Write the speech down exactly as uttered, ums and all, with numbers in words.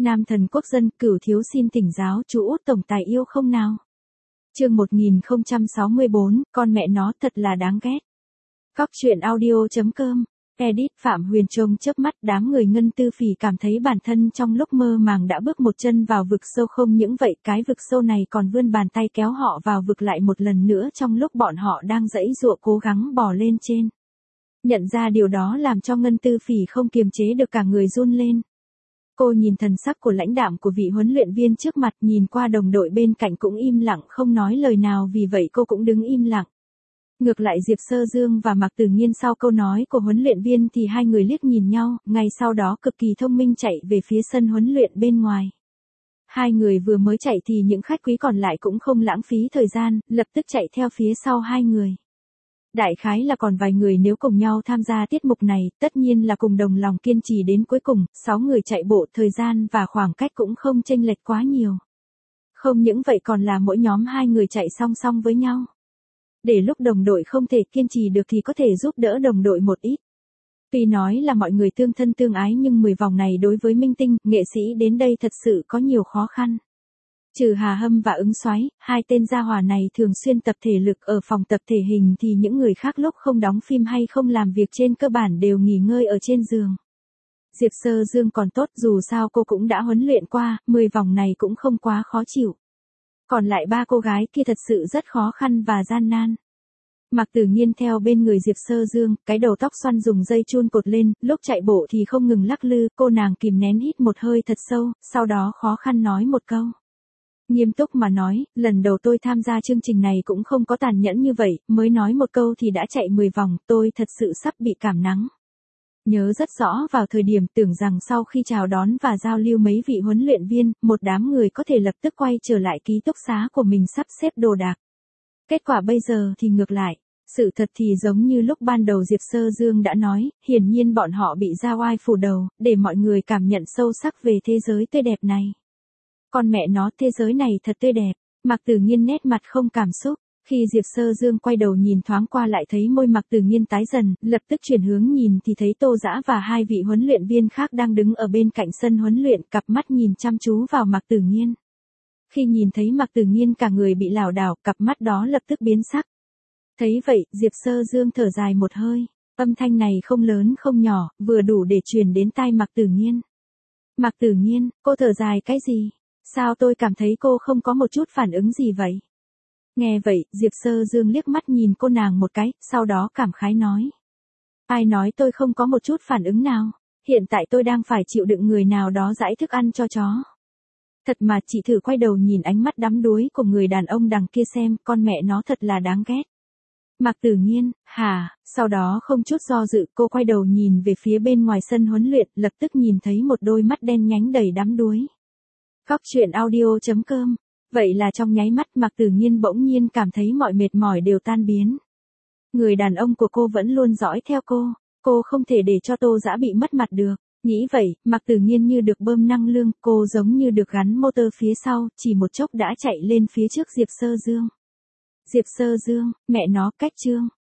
Nam thần quốc dân, Cửu thiếu xin thỉnh giáo chú Út tổng tài yêu không nào. Chương một nghìn không trăm sáu mươi bốn, con mẹ nó thật là đáng ghét. Cóc truyện audio.com. Edit Phạm Huyền trông chớp mắt, đám người Ngân Tư Phỉ cảm thấy bản thân trong lúc mơ màng đã bước một chân vào vực sâu, không những vậy cái vực sâu này còn vươn bàn tay kéo họ vào vực lại một lần nữa trong lúc bọn họ đang giãy giụa cố gắng bò lên trên. Nhận ra điều đó làm cho Ngân Tư Phỉ không kiềm chế được cả người run lên. Cô nhìn thần sắc của lãnh đạm của vị huấn luyện viên trước mặt, nhìn qua đồng đội bên cạnh cũng im lặng không nói lời nào, vì vậy cô cũng đứng im lặng. Ngược lại Diệp Sơ Dương và Mạc Tử Nghiên sau câu nói của huấn luyện viên thì hai người liếc nhìn nhau, ngay sau đó cực kỳ thông minh chạy về phía sân huấn luyện bên ngoài. Hai người vừa mới chạy thì những khách quý còn lại cũng không lãng phí thời gian, lập tức chạy theo phía sau hai người. Đại khái là còn vài người nếu cùng nhau tham gia tiết mục này, tất nhiên là cùng đồng lòng kiên trì đến cuối cùng, sáu người chạy bộ thời gian và khoảng cách cũng không chênh lệch quá nhiều. Không những vậy còn là mỗi nhóm hai người chạy song song với nhau. Để lúc đồng đội không thể kiên trì được thì có thể giúp đỡ đồng đội một ít. Tuy nói là mọi người tương thân tương ái nhưng mười vòng này đối với minh tinh, nghệ sĩ đến đây thật sự có nhiều khó khăn. Trừ Hà Hâm và Ứng Soái, hai tên gia hỏa này thường xuyên tập thể lực ở phòng tập thể hình thì những người khác lúc không đóng phim hay không làm việc trên cơ bản đều nghỉ ngơi ở trên giường. Diệp Sơ Dương còn tốt, dù sao cô cũng đã huấn luyện qua, mười vòng này cũng không quá khó chịu. Còn lại ba cô gái kia thật sự rất khó khăn và gian nan. Mạc Tử Nghiên theo bên người Diệp Sơ Dương, cái đầu tóc xoăn dùng dây chun cột lên, lúc chạy bộ thì không ngừng lắc lư, cô nàng kìm nén hít một hơi thật sâu, sau đó khó khăn nói một câu. Nghiêm túc mà nói, lần đầu tôi tham gia chương trình này cũng không có tàn nhẫn như vậy, mới nói một câu thì đã chạy mười vòng, tôi thật sự sắp bị cảm nắng. Nhớ rất rõ vào thời điểm tưởng rằng sau khi chào đón và giao lưu mấy vị huấn luyện viên, một đám người có thể lập tức quay trở lại ký túc xá của mình sắp xếp đồ đạc. Kết quả bây giờ thì ngược lại. Sự thật thì giống như lúc ban đầu Diệp Sơ Dương đã nói, hiển nhiên bọn họ bị ra oai phủ đầu, để mọi người cảm nhận sâu sắc về thế giới tươi đẹp này. Con mẹ nó, thế giới này thật tươi đẹp. Mạc Tử Nghiên nét mặt không cảm xúc. Khi Diệp Sơ Dương quay đầu nhìn thoáng qua lại thấy môi Mạc Tử Nghiên tái dần, lập tức chuyển hướng nhìn thì thấy Tô Dã và hai vị huấn luyện viên khác đang đứng ở bên cạnh sân huấn luyện, cặp mắt nhìn chăm chú vào Mạc Tử Nghiên. Khi nhìn thấy Mạc Tử Nghiên cả người bị lảo đảo, cặp mắt đó lập tức biến sắc. Thấy vậy, Diệp Sơ Dương thở dài một hơi. Âm thanh này không lớn không nhỏ, vừa đủ để truyền đến tai Mạc Tử Nghiên. Mạc Tử Nghiên, cô thở dài cái gì? Sao tôi cảm thấy cô không có một chút phản ứng gì vậy? Nghe vậy, Diệp Sơ Dương liếc mắt nhìn cô nàng một cái, sau đó cảm khái nói. Ai nói tôi không có một chút phản ứng nào? Hiện tại tôi đang phải chịu đựng người nào đó giãi thức ăn cho chó. Thật mà chị thử quay đầu nhìn ánh mắt đắm đuối của người đàn ông đằng kia xem, con mẹ nó thật là đáng ghét. Mạc Tử Nghiên, hả, sau đó không chút do dự cô quay đầu nhìn về phía bên ngoài sân huấn luyện, lập tức nhìn thấy một đôi mắt đen nhánh đầy đắm đuối. Cóc truyện audio.com. Vậy là trong nháy mắt Mạc Tử Nghiên bỗng nhiên cảm thấy mọi mệt mỏi đều tan biến. Người đàn ông của cô vẫn luôn dõi theo cô, cô không thể để cho Tô Dã bị mất mặt được. Nghĩ vậy, Mạc Tử Nghiên như được bơm năng lượng, cô giống như được gắn motor phía sau, chỉ một chốc đã chạy lên phía trước Diệp Sơ Dương. Diệp Sơ Dương, mẹ nó cách chương.